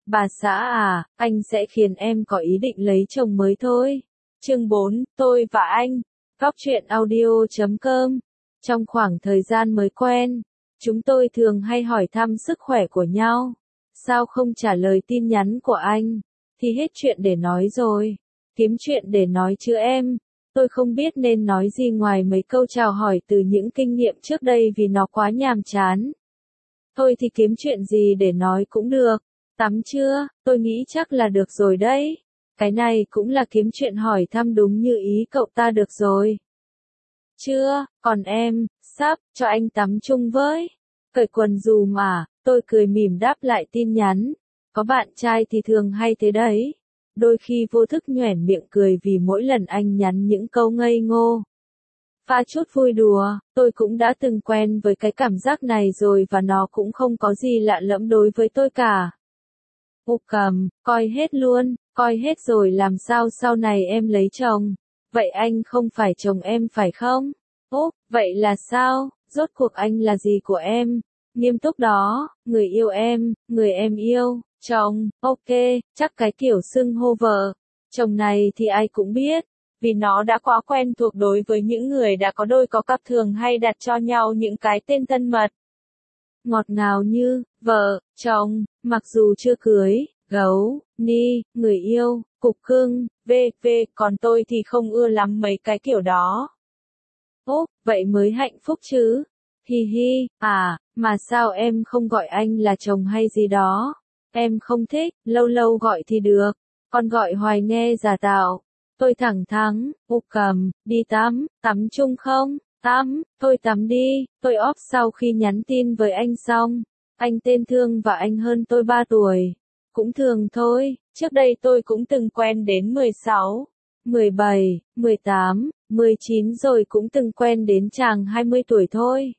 Bà xã à, anh sẽ khiến em có ý định lấy chồng mới thôi. Chương 4, tôi và anh. Góc truyện audio.com. Trong khoảng thời gian mới quen, chúng tôi thường hay hỏi thăm sức khỏe của nhau. Sao không trả lời tin nhắn của anh? Thì hết chuyện để nói rồi. Kiếm chuyện để nói chứ em. Tôi không biết nên nói gì ngoài mấy câu chào hỏi từ những kinh nghiệm trước đây vì nó quá nhàm chán. Thôi thì kiếm chuyện gì để nói cũng được. Tắm chưa? Tôi nghĩ chắc là được rồi đấy. Cái này cũng là kiếm chuyện hỏi thăm đúng như ý cậu ta được rồi. Chưa, còn em, sắp, cho anh tắm chung với. Cởi quần dù mà, tôi cười mỉm đáp lại tin nhắn. Có bạn trai thì thường hay thế đấy. Đôi khi vô thức nhoẻn miệng cười vì mỗi lần anh nhắn những câu ngây ngô. Pha chút vui đùa, tôi cũng đã từng quen với cái cảm giác này rồi và nó cũng không có gì lạ lẫm đối với tôi cả. Cầm, coi hết luôn, coi hết rồi làm sao sau này em lấy chồng. Vậy anh không phải chồng em phải không? Vậy là sao? Rốt cuộc anh là gì của em? Nghiêm túc đó, người yêu em, người em yêu, chồng, ok, chắc cái kiểu xưng hô vợ. Chồng này thì ai cũng biết, vì nó đã quá quen thuộc đối với những người đã có đôi có cặp thường hay đặt cho nhau những cái tên thân mật. Ngọt ngào như, vợ, chồng, mặc dù chưa cưới, gấu, ni, người yêu, cục cưng, v.v. Còn tôi thì không ưa lắm mấy cái kiểu đó. Vậy mới hạnh phúc chứ. Hi hi, mà sao em không gọi anh là chồng hay gì đó? Em không thích, lâu lâu gọi thì được. Còn gọi hoài nghe giả tạo. Tôi thẳng thắn, cầm, đi tắm, tắm chung không? Tắm, tôi tắm đi, tôi off sau khi nhắn tin với anh xong. Anh tên Thương và anh hơn tôi 3 tuổi. Cũng thường thôi, trước đây tôi cũng từng quen đến 16, 17, 18, 19 rồi cũng từng quen đến chàng 20 tuổi thôi.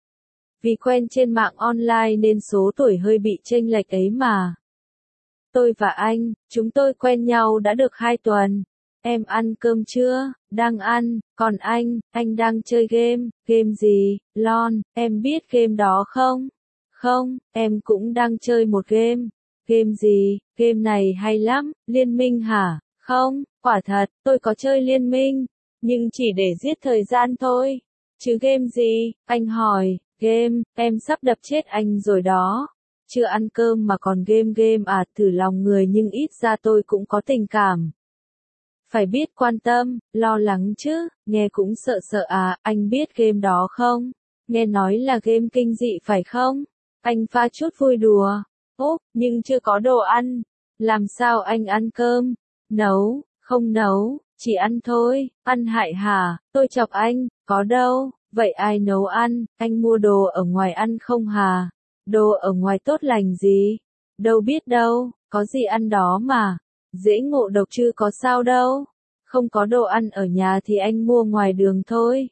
Vì quen trên mạng online nên số tuổi hơi bị chênh lệch ấy mà. Tôi và anh, chúng tôi quen nhau đã được 2 tuần. Em ăn cơm chưa? Đang ăn, còn anh đang chơi game, game gì? LOL, em biết game đó không? Không, em cũng đang chơi một game. Game gì? Game này hay lắm, Liên Minh hả? Không, quả thật, tôi có chơi Liên Minh, nhưng chỉ để giết thời gian thôi. Chứ game gì? Anh hỏi, game, em sắp đập chết anh rồi đó. Chưa ăn cơm mà còn game à, thử lòng người nhưng ít ra tôi cũng có tình cảm. Phải biết quan tâm, lo lắng chứ, nghe cũng sợ sợ à, anh biết game đó không? Nghe nói là game kinh dị phải không? Anh pha chút vui đùa. Nhưng chưa có đồ ăn. Làm sao anh ăn cơm? Nấu, không nấu, chỉ ăn thôi, ăn hại hả? Tôi chọc anh, có đâu, vậy ai nấu ăn, anh mua đồ ở ngoài ăn không hả? Đồ ở ngoài tốt lành gì? Đâu biết đâu, có gì ăn đó mà. Dễ ngộ độc chứ có sao đâu. Không có đồ ăn ở nhà thì anh mua ngoài đường thôi.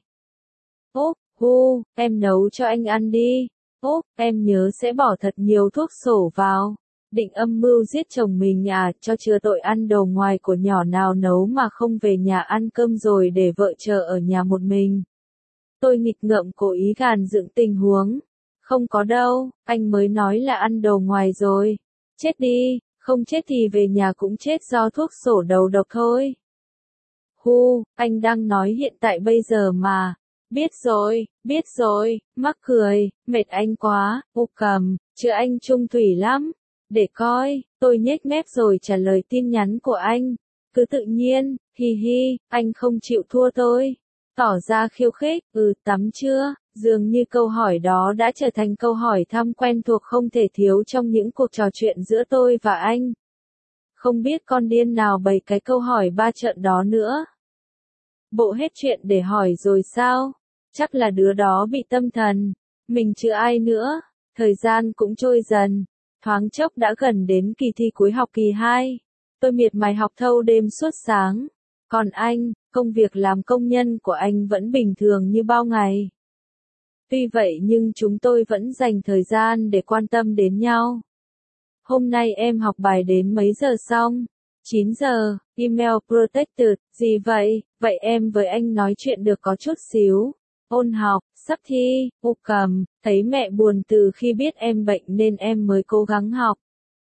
Em nấu cho anh ăn đi. Em nhớ sẽ bỏ thật nhiều thuốc sổ vào. Định âm mưu giết chồng mình à, cho chừa tội ăn đồ ngoài của nhỏ nào nấu mà không về nhà ăn cơm rồi để vợ chờ ở nhà một mình. Tôi nghịch ngợm cố ý gàn dựng tình huống. Không có đâu, anh mới nói là ăn đồ ngoài rồi. Chết đi, không chết thì về nhà cũng chết do thuốc sổ đầu độc thôi. Anh đang nói hiện tại bây giờ mà. Biết rồi, mắc cười, mệt anh quá, cầm, chứ anh trung thủy lắm. Để coi, tôi nhếch mép rồi trả lời tin nhắn của anh. Cứ tự nhiên, hi hi, anh không chịu thua tôi. Tỏ ra khiêu khích, tắm chưa? Dường như câu hỏi đó đã trở thành câu hỏi thăm quen thuộc không thể thiếu trong những cuộc trò chuyện giữa tôi và anh. Không biết con điên nào bày cái câu hỏi ba trợn đó nữa. Bộ hết chuyện để hỏi rồi sao? Chắc là đứa đó bị tâm thần. Mình chứ ai nữa. Thời gian cũng trôi dần. Thoáng chốc đã gần đến kỳ thi cuối học kỳ 2. Tôi miệt mài học thâu đêm suốt sáng. Còn anh, công việc làm công nhân của anh vẫn bình thường như bao ngày. Tuy vậy nhưng chúng tôi vẫn dành thời gian để quan tâm đến nhau. Hôm nay em học bài đến mấy giờ xong? 9 giờ, email protected, gì vậy? Vậy em với anh nói chuyện được có chút xíu. Ôn học, sắp thi, cầm, thấy mẹ buồn từ khi biết em bệnh nên em mới cố gắng học.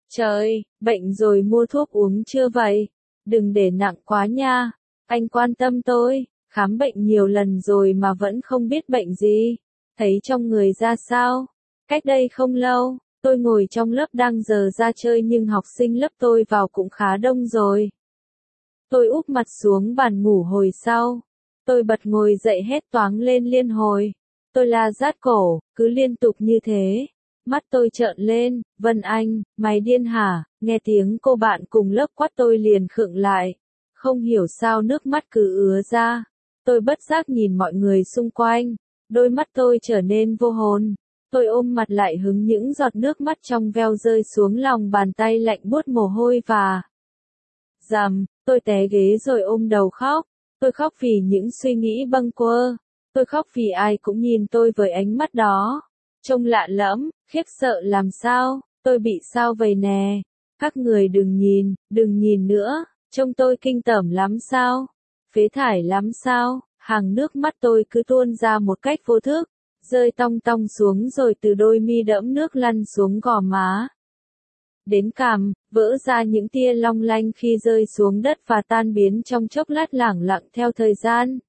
Trời, bệnh rồi mua thuốc uống chưa vậy? Đừng để nặng quá nha. Anh quan tâm tôi, khám bệnh nhiều lần rồi mà vẫn không biết bệnh gì. Thấy trong người ra sao? Cách đây không lâu, tôi ngồi trong lớp đang giờ ra chơi nhưng học sinh lớp tôi vào cũng khá đông rồi. Tôi úp mặt xuống bàn ngủ hồi sau. Tôi bật ngồi dậy hét toáng lên liên hồi. Tôi la rát cổ, cứ liên tục như thế. Mắt tôi trợn lên, Vân Anh, mày điên hả? Nghe tiếng cô bạn cùng lớp quát tôi liền khựng lại. Không hiểu sao nước mắt cứ ứa ra. Tôi bất giác nhìn mọi người xung quanh. Đôi mắt tôi trở nên vô hồn. Tôi ôm mặt lại hứng những giọt nước mắt trong veo rơi xuống lòng bàn tay lạnh buốt mồ hôi và rầm, tôi té ghế rồi ôm đầu khóc. Tôi khóc vì những suy nghĩ bâng quơ. Tôi khóc vì ai cũng nhìn tôi với ánh mắt đó. Trông lạ lẫm, khiếp sợ làm sao, tôi bị sao vậy nè. Các người đừng nhìn nữa, trông tôi kinh tởm lắm sao, phế thải lắm sao, hàng nước mắt tôi cứ tuôn ra một cách vô thức, rơi tong tong xuống rồi từ đôi mi đẫm nước lăn xuống gò má. Đến cằm, vỡ ra những tia long lanh khi rơi xuống đất và tan biến trong chốc lát lẳng lặng theo thời gian.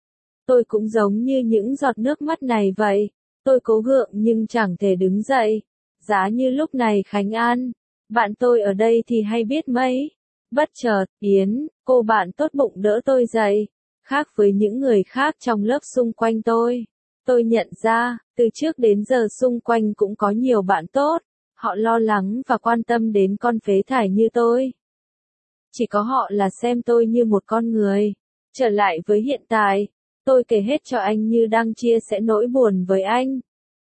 Tôi cũng giống như những giọt nước mắt này vậy. Tôi cố gượng nhưng chẳng thể đứng dậy. Giá như lúc này Khánh An, bạn tôi ở đây thì hay biết mấy. Bất chợt, Yến, cô bạn tốt bụng đỡ tôi dậy. Khác với những người khác trong lớp xung quanh tôi nhận ra, từ trước đến giờ xung quanh cũng có nhiều bạn tốt. Họ lo lắng và quan tâm đến con phế thải như tôi. Chỉ có họ là xem tôi như một con người. Trở lại với hiện tại, tôi kể hết cho anh như đang chia sẻ nỗi buồn với anh.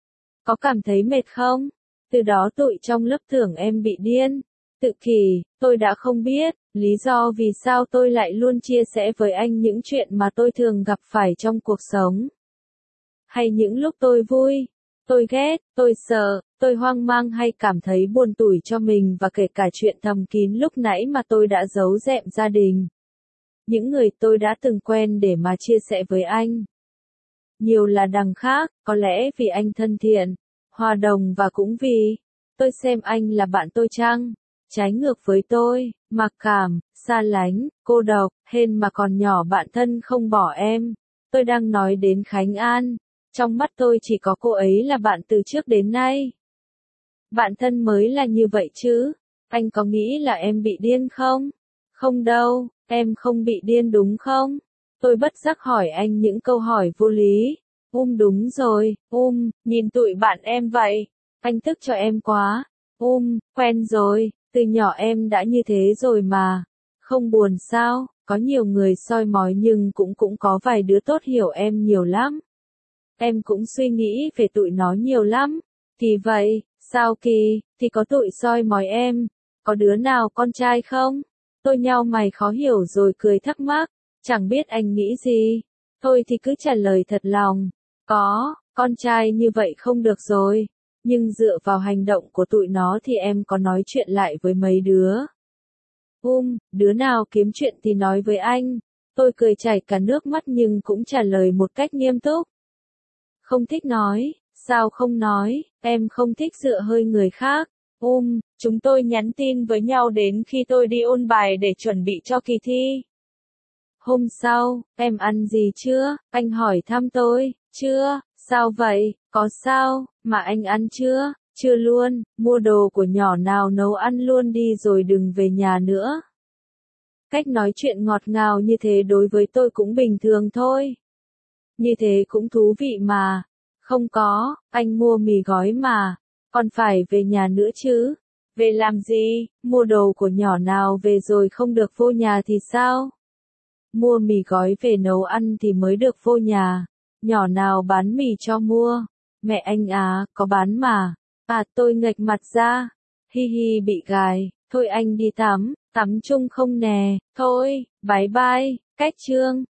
Có cảm thấy mệt không? Từ đó tụi trong lớp tưởng em bị điên. Tự kỷ, tôi đã không biết, lý do vì sao tôi lại luôn chia sẻ với anh những chuyện mà tôi thường gặp phải trong cuộc sống. Hay những lúc tôi vui, tôi ghét, tôi sợ, tôi hoang mang hay cảm thấy buồn tủi cho mình và kể cả chuyện thầm kín lúc nãy mà tôi đã giấu dẹm gia đình. Những người tôi đã từng quen để mà chia sẻ với anh. Nhiều là đằng khác, có lẽ vì anh thân thiện, hòa đồng và cũng vì tôi xem anh là bạn tôi chăng? Trái ngược với tôi, mặc cảm, xa lánh, cô độc, hên mà còn nhỏ bạn thân không bỏ em. Tôi đang nói đến Khánh An. Trong mắt tôi chỉ có cô ấy là bạn từ trước đến nay. Bạn thân mới là như vậy chứ. Anh có nghĩ là em bị điên không? Không đâu, em không bị điên đúng không? Tôi bất giác hỏi anh những câu hỏi vô lý. Đúng rồi, nhìn tụi bạn em vậy. Anh tức cho em quá. Quen rồi, từ nhỏ em đã như thế rồi mà. Không buồn sao, có nhiều người soi mói nhưng cũng có vài đứa tốt hiểu em nhiều lắm. Em cũng suy nghĩ về tụi nó nhiều lắm. Thì vậy, sao kỳ, thì có tụi soi mói em. Có đứa nào con trai không? Tôi nhao mày khó hiểu rồi cười thắc mắc. Chẳng biết anh nghĩ gì. Thôi thì cứ trả lời thật lòng. Có, con trai như vậy không được rồi. Nhưng dựa vào hành động của tụi nó thì em có nói chuyện lại với mấy đứa. Đứa nào kiếm chuyện thì nói với anh. Tôi cười chảy cả nước mắt nhưng cũng trả lời một cách nghiêm túc. Không thích nói, sao không nói, em không thích dựa hơi người khác. Chúng tôi nhắn tin với nhau đến khi tôi đi ôn bài để chuẩn bị cho kỳ thi. Hôm sau, em ăn gì chưa? Anh hỏi thăm tôi, chưa, sao vậy, có sao, mà anh ăn chưa? Chưa luôn, mua đồ của nhỏ nào nấu ăn luôn đi rồi đừng về nhà nữa. Cách nói chuyện ngọt ngào như thế đối với tôi cũng bình thường thôi. Như thế cũng thú vị mà. Không có, anh mua mì gói mà. Còn phải về nhà nữa chứ. Về làm gì, mua đồ của nhỏ nào về rồi không được vô nhà thì sao? Mua mì gói về nấu ăn thì mới được vô nhà. Nhỏ nào bán mì cho mua. Mẹ anh à, có bán mà. Tôi nghệch mặt ra. Hi hi bị gài. Thôi anh đi tắm chung không nè. Thôi, bye bye, cách chương.